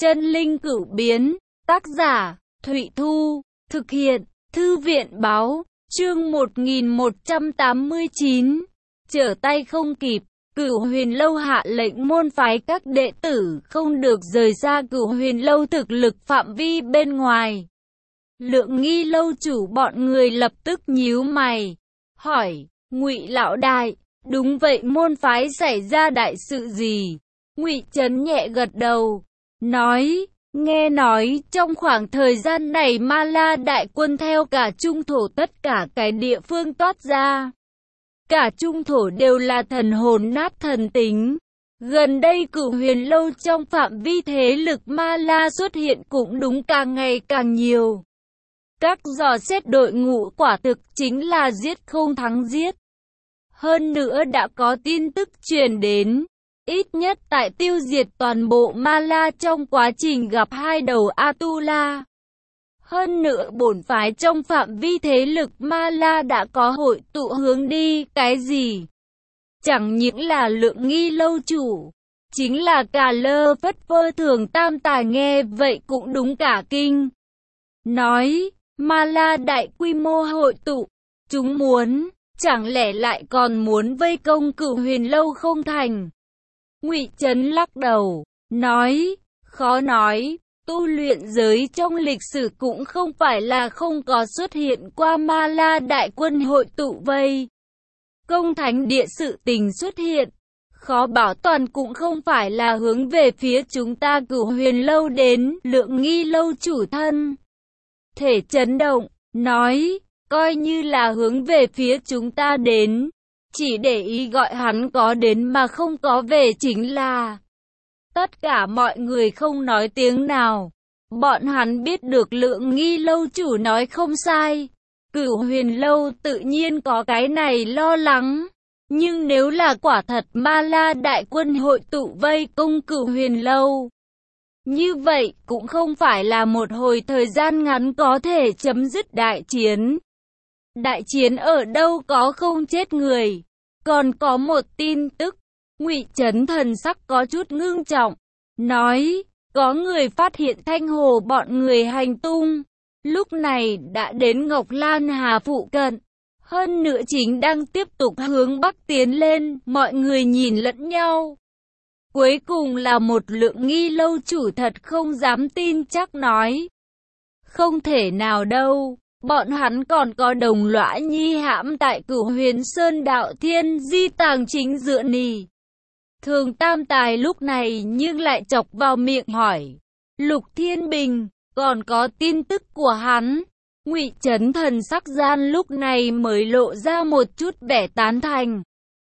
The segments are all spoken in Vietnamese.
Chân linh cửu biến, tác giả, Thụy Thu, thực hiện, Thư viện báo, chương 1189, trở tay không kịp, Cửu Huyền Lâu hạ lệnh môn phái các đệ tử không được rời xa Cửu Huyền Lâu thực lực phạm vi bên ngoài. Lượng Nghi lâu chủ bọn người lập tức nhíu mày, hỏi, Ngụy lão đại, đúng vậy môn phái xảy ra đại sự gì? Ngụy Chấn nhẹ gật đầu, nói, nghe nói trong khoảng thời gian này Ma La đại quân theo cả trung thổ tất cả cái địa phương toát ra. Cả trung thổ đều là thần hồn nát thần tính. Gần đây Cửu Huyền Lâu trong phạm vi thế lực Ma La xuất hiện cũng đúng càng ngày càng nhiều. Các dò xét đội ngũ quả thực chính là giết không thắng giết. Hơn nữa đã có tin tức truyền đến, ít nhất tại tiêu diệt toàn bộ Ma La trong quá trình gặp hai đầu Atula. Hơn nữa bổn phái trong phạm vi thế lực Ma La đã có hội tụ hướng đi, cái gì? Chẳng những là Lượng Nghi lâu chủ, chính là cả Lơ Phất Phơ Thường Tam Tài nghe vậy cũng đúng cả kinh. Nói, Ma La đại quy mô hội tụ, chúng muốn, chẳng lẽ lại còn muốn vây công Cửu Huyền Lâu không thành? Ngụy Chấn lắc đầu, nói, khó nói, tu luyện giới trong lịch sử cũng không phải là không có xuất hiện qua Ma La đại quân hội tụ vây công thánh địa sự tình xuất hiện, khó bảo toàn cũng không phải là hướng về phía chúng ta Cửu Huyền Lâu đến. Lượng Nghi lâu chủ thân thể chấn động, nói, coi như là hướng về phía chúng ta đến, chỉ để ý gọi hắn có đến mà không có về chính là. Tất cả mọi người không nói tiếng nào. Bọn hắn biết được Lượng Nghi lâu chủ nói không sai. Cửu Huyền Lâu tự nhiên có cái này lo lắng. Nhưng nếu là quả thật Ma La đại quân hội tụ vây công Cửu Huyền Lâu, như vậy cũng không phải là một hồi thời gian ngắn có thể chấm dứt đại chiến. Đại chiến ở đâu có không chết người. Còn có một tin tức, Ngụy Chấn thần sắc có chút ngưng trọng, nói, có người phát hiện Thanh Hồ bọn người hành tung, lúc này đã đến Ngọc Lan Hà phụ cận, hơn nữa chính đang tiếp tục hướng Bắc tiến lên, mọi người nhìn lẫn nhau. Cuối cùng là một Lượng Nghi lâu chủ thật không dám tin chắc nói, không thể nào đâu. Bọn hắn còn có đồng lõa nhi hãm tại Cửu Huyền Sơn đạo thiên di tàng chính giữa nì. Thường Tam Tài lúc này nhưng lại chọc vào miệng hỏi, Lục Thiên Bình, còn có tin tức của hắn? Ngụy Chấn thần sắc gian lúc này mới lộ ra một chút vẻ tán thành.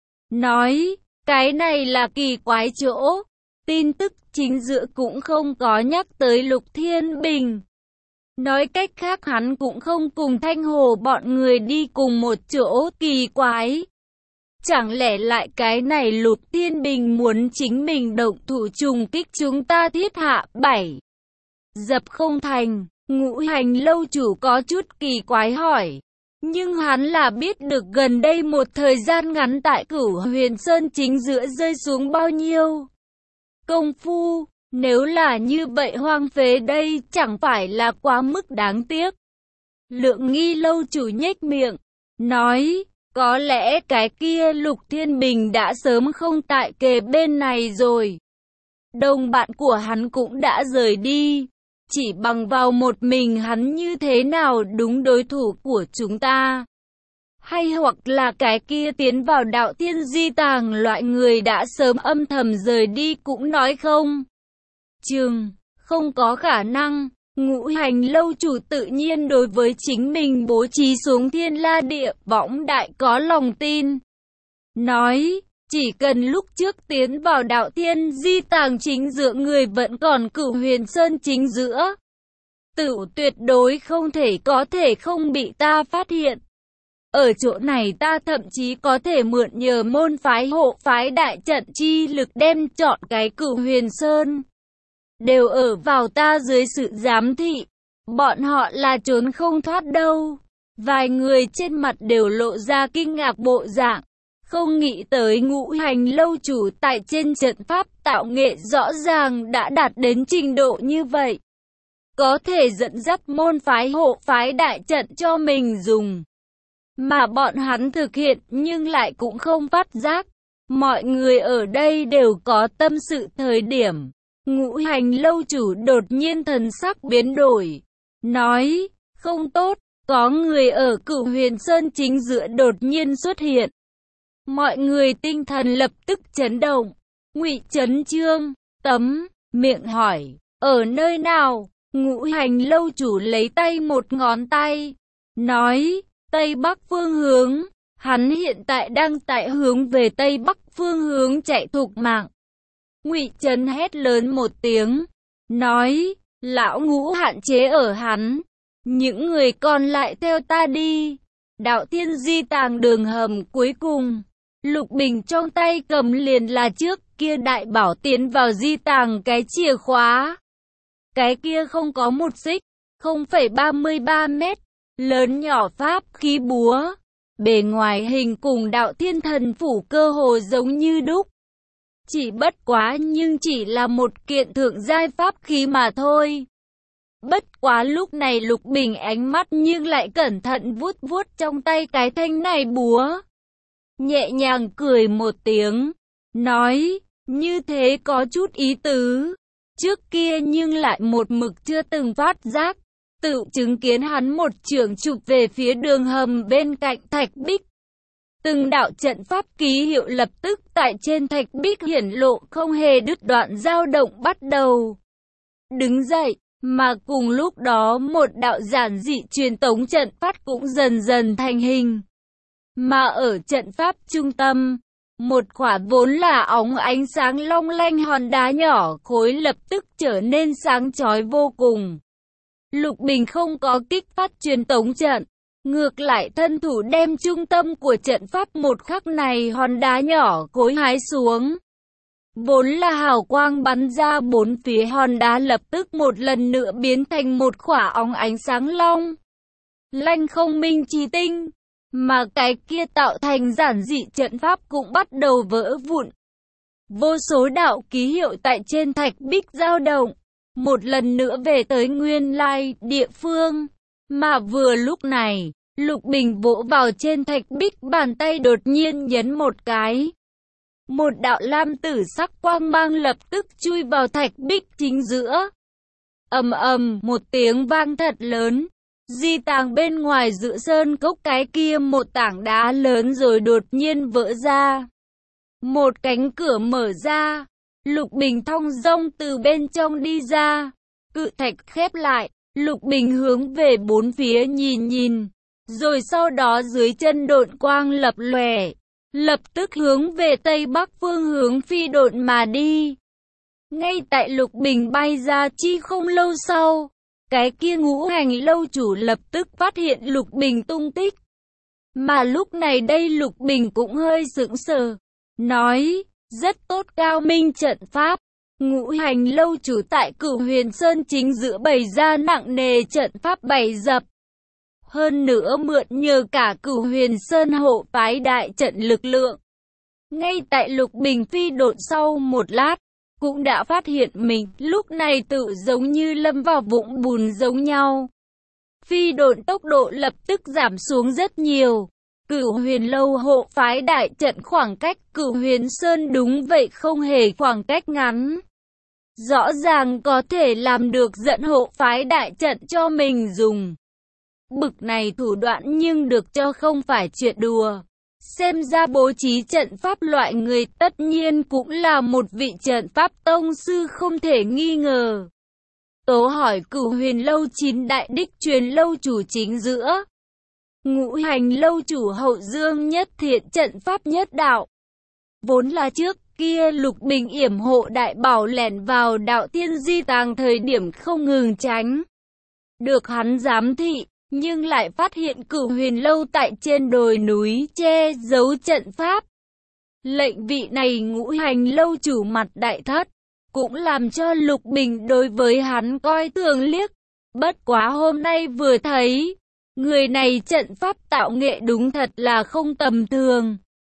Nói, cái này là kỳ quái chỗ, tin tức chính giữa cũng không có nhắc tới Lục Thiên Bình. Nói cách khác hắn cũng không cùng Thanh Hồ bọn người đi cùng một chỗ, kỳ quái. Chẳng lẽ lại cái này Lục Thiên Bình muốn chính mình động thủ trùng kích chúng ta Thiết Hạ 7 dập không thành? Ngũ Hành lâu chủ có chút kỳ quái hỏi. Nhưng hắn là biết được gần đây một thời gian ngắn tại Cửu Huyền Sơn chính giữa rơi xuống bao nhiêu công phu. Nếu là như vậy hoang phế đây chẳng phải là quá mức đáng tiếc. Lượng Nghi lâu chủ nhếch miệng, nói, có lẽ cái kia Lục Thiên Bình đã sớm không tại kề bên này rồi. Đồng bạn của hắn cũng đã rời đi, chỉ bằng vào một mình hắn như thế nào đúng đối thủ của chúng ta. Hay hoặc là cái kia tiến vào đạo thiên di tàng loại người đã sớm âm thầm rời đi cũng nói không không có khả năng. Ngũ Hành lâu chủ tự nhiên đối với chính mình bố trí xuống Thiên La địa võng đại có lòng tin. Nói, chỉ cần lúc trước tiến vào đạo thiên di tàng chính giữa người vẫn còn Cửu Huyền Sơn chính giữa, tựu tuyệt đối không thể không bị ta phát hiện. Ở chỗ này ta thậm chí có thể mượn nhờ môn phái hộ phái đại trận chi lực đem chọn cái Cửu Huyền Sơn đều ở vào ta dưới sự giám thị. Bọn họ là trốn không thoát đâu. Vài người trên mặt đều lộ ra kinh ngạc bộ dạng. Không nghĩ tới Ngũ Hành lâu chủ tại trên trận pháp tạo nghệ rõ ràng đã đạt đến trình độ như vậy. Có thể dẫn dắt môn phái hộ phái đại trận cho mình dùng. Mà bọn hắn thực hiện nhưng lại cũng không phát giác. Mọi người ở đây đều có tâm sự thời điểm. Ngũ Hành lâu chủ đột nhiên thần sắc biến đổi. Nói, không tốt, có người ở Cửu Huyền Sơn chính giữa đột nhiên xuất hiện. Mọi người tinh thần lập tức chấn động. Ngụy Chấn Chương, miệng hỏi, ở nơi nào? Ngũ Hành lâu chủ lấy tay một ngón tay. Nói, Tây Bắc phương hướng. Hắn hiện tại đang tại hướng về Tây Bắc phương hướng chạy thục mạng. Ngụy Trấn hét lớn một tiếng. Nói, lão Ngũ hạn chế ở hắn. Những người còn lại theo ta đi. Đạo Thiên Di Tàng đường hầm cuối cùng. Lục Bình trong tay cầm liền là trước kia đại bảo tiến vào di tàng cái chìa khóa. Cái kia không có một xích, 0,33 mét, lớn nhỏ pháp khí búa. Bề ngoài hình cùng Đạo Thiên Thần Phủ cơ hồ giống như đúc. Chỉ bất quá nhưng chỉ là một kiện thượng giai pháp khí mà thôi. Bất quá lúc này Lục Bình ánh mắt nhưng lại cẩn thận vuốt vuốt trong tay cái thanh này búa. Nhẹ nhàng cười một tiếng, nói, như thế có chút ý tứ. Trước kia nhưng lại một mực chưa từng phát giác, tự chứng kiến hắn một chưởng chụp về phía đường hầm bên cạnh thạch bích. Từng đạo trận pháp ký hiệu lập tức tại trên thạch bích hiển lộ không hề đứt đoạn dao động bắt đầu. Đứng dậy, mà cùng lúc đó một đạo giản dị truyền tống trận pháp cũng dần dần thành hình. Mà ở trận pháp trung tâm, một quả vốn là óng ánh sáng long lanh hòn đá nhỏ khối lập tức trở nên sáng chói vô cùng. Lục Bình không có kích phát truyền tống trận, ngược lại thân thủ đem trung tâm của trận pháp một khắc này hòn đá nhỏ khối hái xuống. Vốn là hào quang bắn ra bốn phía hòn đá lập tức một lần nữa biến thành một quả óng ánh sáng long lanh không minh chi tinh. Mà cái kia tạo thành giản dị trận pháp cũng bắt đầu vỡ vụn. Vô số đạo ký hiệu tại trên thạch bích dao động, một lần nữa về tới nguyên lai địa phương. Mà vừa lúc này, Lục Bình vỗ vào trên thạch bích, bàn tay đột nhiên nhấn một cái. Một đạo lam tử sắc quang mang lập tức chui vào thạch bích chính giữa. Ầm ầm một tiếng vang thật lớn. Di tàng bên ngoài giữa sơn cốc cái kia một tảng đá lớn rồi đột nhiên vỡ ra. Một cánh cửa mở ra, Lục Bình thong dong từ bên trong đi ra. Cự thạch khép lại, Lục Bình hướng về bốn phía nhìn, rồi sau đó dưới chân độn quang lập lòe, lập tức hướng về Tây Bắc phương hướng phi độn mà đi. Ngay tại Lục Bình bay ra chi không lâu sau, cái kia Ngũ Hành lâu chủ lập tức phát hiện Lục Bình tung tích. Mà lúc này đây Lục Bình cũng hơi sững sờ, nói, rất tốt cao minh trận pháp. Ngũ Hành lâu chủ tại Cửu Huyền Sơn chính giữa bày ra nặng nề trận pháp bày dập. Hơn nữa mượn nhờ cả Cửu Huyền Sơn hộ phái đại trận lực lượng. Ngay tại Lục Bình phi độn sau một lát, cũng đã phát hiện mình lúc này tự giống như lâm vào vũng bùn giống nhau. Phi độn tốc độ lập tức giảm xuống rất nhiều. Cửu Huyền lâu hộ phái đại trận khoảng cách Cửu Huyền Sơn đúng vậy không hề khoảng cách ngắn. Rõ ràng có thể làm được dẫn hộ phái đại trận cho mình dùng. Bực này thủ đoạn nhưng được cho không phải chuyện đùa. Xem ra bố trí trận pháp loại người tất nhiên cũng là một vị trận pháp tông sư không thể nghi ngờ. Tố hỏi Cửu Huyền lâu 9 đại đích truyền lâu chủ chính giữa. Ngũ Hành lâu chủ hậu dương nhất thiện trận pháp nhất đạo. Vốn là trước kia Lục Bình yểm hộ đại bảo lẻn vào Đạo Thiên Di Tàng thời điểm không ngừng tránh. Được hắn giám thị, nhưng lại phát hiện Cửu Huyền lâu tại trên đồi núi che giấu trận pháp. Lệnh vị này Ngũ Hành lâu chủ mặt đại thất, cũng làm cho Lục Bình đối với hắn coi thường liếc. Bất quá hôm nay vừa thấy, người này trận pháp tạo nghệ đúng thật là không tầm thường.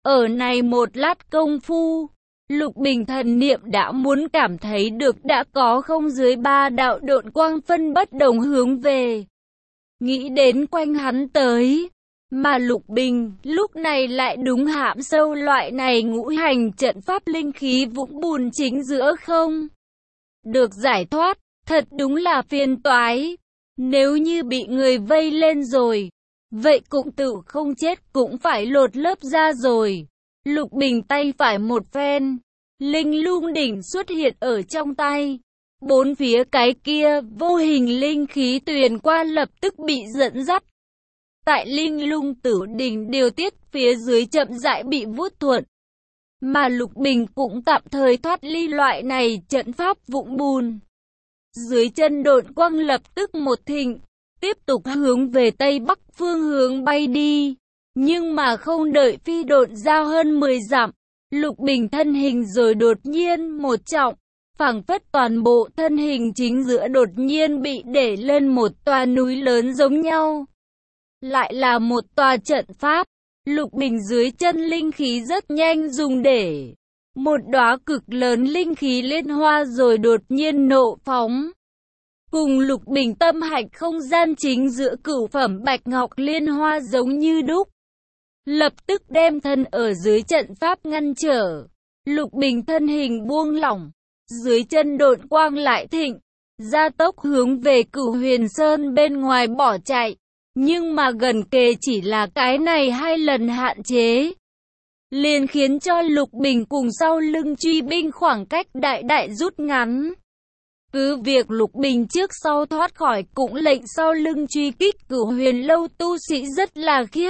Ở này một lát công phu, Lục Bình thần niệm đã muốn cảm thấy được đã có không dưới 3 đạo độn quang phân bất đồng hướng về. Nghĩ đến quanh hắn tới, mà Lục Bình lúc này lại đúng hãm sâu loại này ngũ hành trận pháp linh khí vũng bùn chính giữa không được giải thoát, thật đúng là phiền toái. Nếu như bị người vây lên rồi, vậy cũng tự không chết cũng phải lột lớp ra rồi. Lục Bình tay phải một phen, linh lung đỉnh xuất hiện ở trong tay. Bốn phía cái kia vô hình linh khí tuyền qua lập tức bị dẫn dắt. Tại linh lung tử đỉnh điều tiết phía dưới chậm rãi bị vuốt thuận. Mà Lục Bình cũng tạm thời thoát ly loại này trận pháp vũng bùn. Dưới chân độn quang lập tức một thịnh, tiếp tục hướng về tây bắc phương hướng bay đi. Nhưng mà không đợi phi độn giao hơn 10 dặm, Lục Bình thân hình rồi đột nhiên một trọng, phảng phất toàn bộ thân hình chính giữa đột nhiên bị để lên một tòa núi lớn giống nhau. Lại là một tòa trận pháp. Lục Bình dưới chân linh khí rất nhanh dùng để một đóa cực lớn linh khí liên hoa rồi đột nhiên nộ phóng. Cùng Lục Bình tâm hạch không gian chính giữa cửu phẩm bạch ngọc liên hoa giống như đúc. Lập tức đem thân ở dưới trận pháp ngăn trở. Lục Bình thân hình buông lỏng. Dưới chân độn quang lại thịnh. Gia tốc hướng về Cửu Huyền Sơn bên ngoài bỏ chạy. Nhưng mà gần kề chỉ là cái này 2 lần hạn chế. Liền khiến cho Lục Bình cùng sau lưng truy binh khoảng cách đại đại rút ngắn. Cứ việc Lục Bình trước sau thoát khỏi cũng lệnh sau lưng truy kích Cửu Huyền Lâu tu sĩ rất là khiếp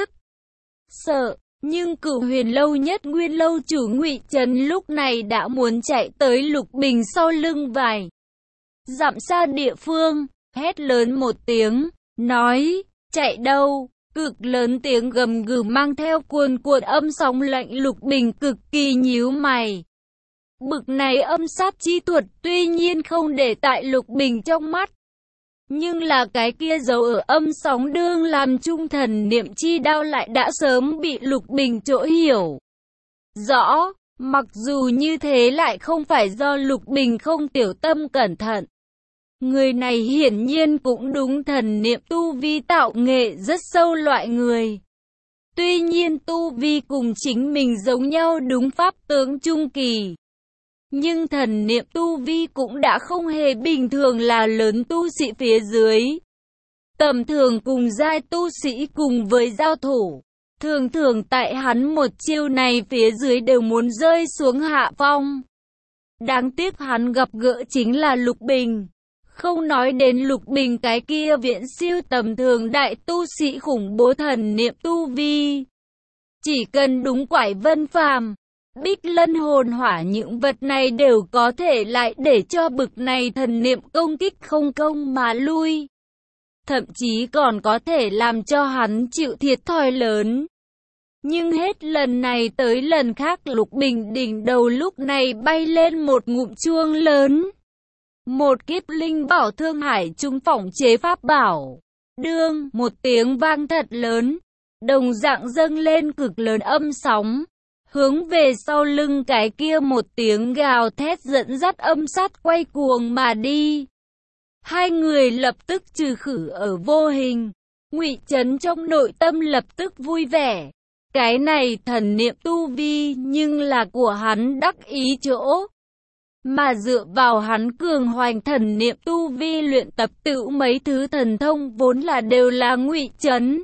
sợ. Nhưng Cửu Huyền Lâu nhất nguyên lâu chủ Ngụy Trấn lúc này đã muốn chạy tới Lục Bình sau lưng vài dặm xa địa phương, hét lớn một tiếng, nói, chạy đâu? Cực lớn tiếng gầm gừ mang theo cuồn cuộn âm sóng lạnh. Lục Bình cực kỳ nhíu mày. Bực này âm sát chi thuật tuy nhiên không để tại Lục Bình trong mắt. Nhưng là cái kia dấu ở âm sóng đương làm trung thần niệm chi đao lại đã sớm bị Lục Bình chỗ hiểu rõ. Mặc dù như thế lại không phải do Lục Bình không tiểu tâm cẩn thận. Người này hiển nhiên cũng đúng thần niệm tu vi tạo nghệ rất sâu loại người. Tuy nhiên tu vi cùng chính mình giống nhau đúng pháp tướng trung kỳ. Nhưng thần niệm tu vi cũng đã không hề bình thường là lớn tu sĩ phía dưới. Tầm thường cùng giai tu sĩ cùng với giao thủ. Thường thường tại hắn một chiêu này phía dưới đều muốn rơi xuống hạ phong. Đáng tiếc hắn gặp gỡ chính là Lục Bình. Không nói đến Lục Bình cái kia viễn siêu tầm thường đại tu sĩ khủng bố thần niệm tu vi. Chỉ cần đúng quải vân phàm, bích lân hồn hỏa những vật này đều có thể lại để cho bực này thần niệm công kích không công mà lui. Thậm chí còn có thể làm cho hắn chịu thiệt thòi lớn. Nhưng hết lần này tới lần khác Lục Bình đỉnh đầu lúc này bay lên một ngụm chuông lớn. Một kiếp linh bảo Thương Hải trung phỏng chế pháp bảo. Đương, một tiếng vang thật lớn. Đồng dạng dâng lên cực lớn âm sóng. Hướng về sau lưng cái kia một tiếng gào thét dẫn dắt âm sát quay cuồng mà đi. Hai người lập tức trừ khử ở vô hình. Ngụy Trấn trong nội tâm lập tức vui vẻ. Cái này thần niệm tu vi nhưng là của hắn đắc ý chỗ. Mà dựa vào hắn cường hoành thần niệm tu vi luyện tập tự mấy thứ thần thông vốn là đều là Ngụy Trấn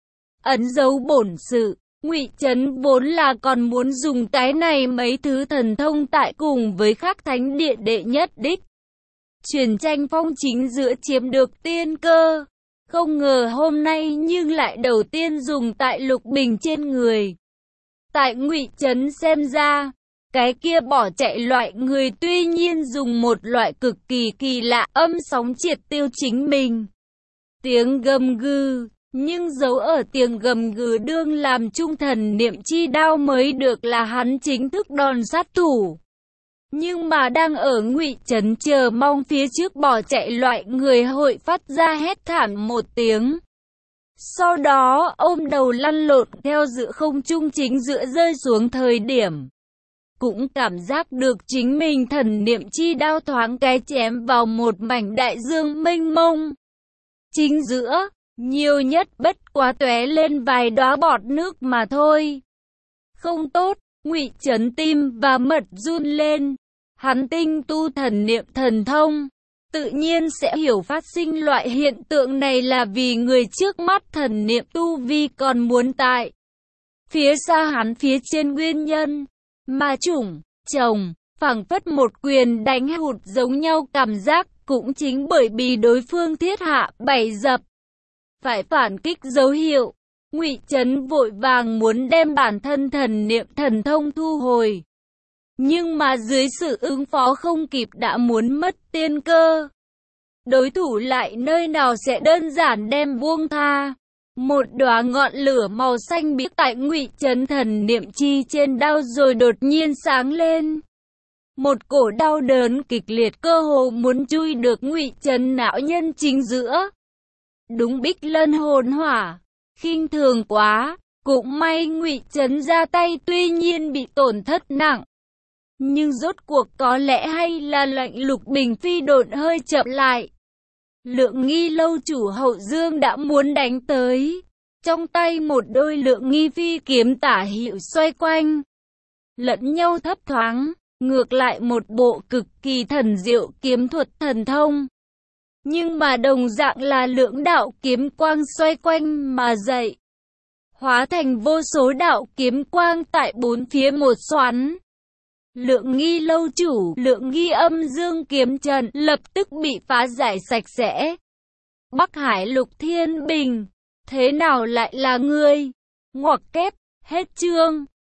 ẩn dấu bổn sự. Ngụy Trấn vốn là còn muốn dùng cái này mấy thứ thần thông tại cùng với Khắc Thánh Địa đệ nhất đích. Truyền tranh phong chính giữa chiếm được tiên cơ. Không ngờ hôm nay nhưng lại đầu tiên dùng tại Lục Bình trên người. Tại Ngụy Trấn xem ra, cái kia bỏ chạy loại người tuy nhiên dùng một loại cực kỳ kỳ lạ âm sóng triệt tiêu chính mình. Tiếng gầm gừ, nhưng giấu ở tiếng gầm gừ đương làm trung thần niệm chi đao mới được là hắn chính thức đòn sát thủ. Nhưng mà đang ở Ngụy Trấn chờ mong phía trước bỏ chạy loại người hội phát ra hét thảm một tiếng. Sau đó ôm đầu lăn lộn theo giữa không trung, chính giữa rơi xuống thời điểm cũng cảm giác được chính mình thần niệm chi đao thoáng cái chém vào một mảnh đại dương mênh mông. Chính giữa, nhiều nhất bất quá tóe lên vài đóa bọt nước mà thôi. Không tốt, Ngụy Chấn tim và mật run lên. Hắn tinh tu thần niệm thần thông, tự nhiên sẽ hiểu phát sinh loại hiện tượng này là vì người trước mắt thần niệm tu vi còn muốn tại phía xa hắn phía trên nguyên nhân. Mà chủng, chồng, phảng phất một quyền đánh hụt giống nhau cảm giác, cũng chính bởi vì đối phương thiết hạ bảy dập phải phản kích dấu hiệu, Ngụy Chấn vội vàng muốn đem bản thân thần niệm thần thông thu hồi. Nhưng mà dưới sự ứng phó không kịp đã muốn mất tiên cơ. Đối thủ lại nơi nào sẽ đơn giản đem buông tha. Một đóa ngọn lửa màu xanh biếc tại Ngụy Chấn thần niệm chi trên đao rồi đột nhiên sáng lên. Một cổ đau đớn kịch liệt cơ hồ muốn chui được Ngụy Chấn não nhân chính giữa. Đúng Bích Lân hồn hỏa, khinh thường quá, cũng may Ngụy Chấn ra tay tuy nhiên bị tổn thất nặng. Nhưng rốt cuộc có lẽ hay là lệnh Lục Bình phi độn hơi chậm lại. Lượng Nghi lâu chủ Hậu Dương đã muốn đánh tới. Trong tay một đôi Lượng Nghi phi kiếm tả hữu xoay quanh, lẫn nhau thấp thoáng, ngược lại một bộ cực kỳ thần diệu kiếm thuật thần thông. Nhưng mà đồng dạng là lưỡng đạo kiếm quang xoay quanh mà dậy, hóa thành vô số đạo kiếm quang tại bốn phía một xoắn. Lượng Nghi lâu chủ, Lượng Nghi âm dương kiếm trận lập tức bị phá giải sạch sẽ. Bắc Hải Lục Thiên Bình, thế nào lại là ngươi? Ngoặc kép, hết chương.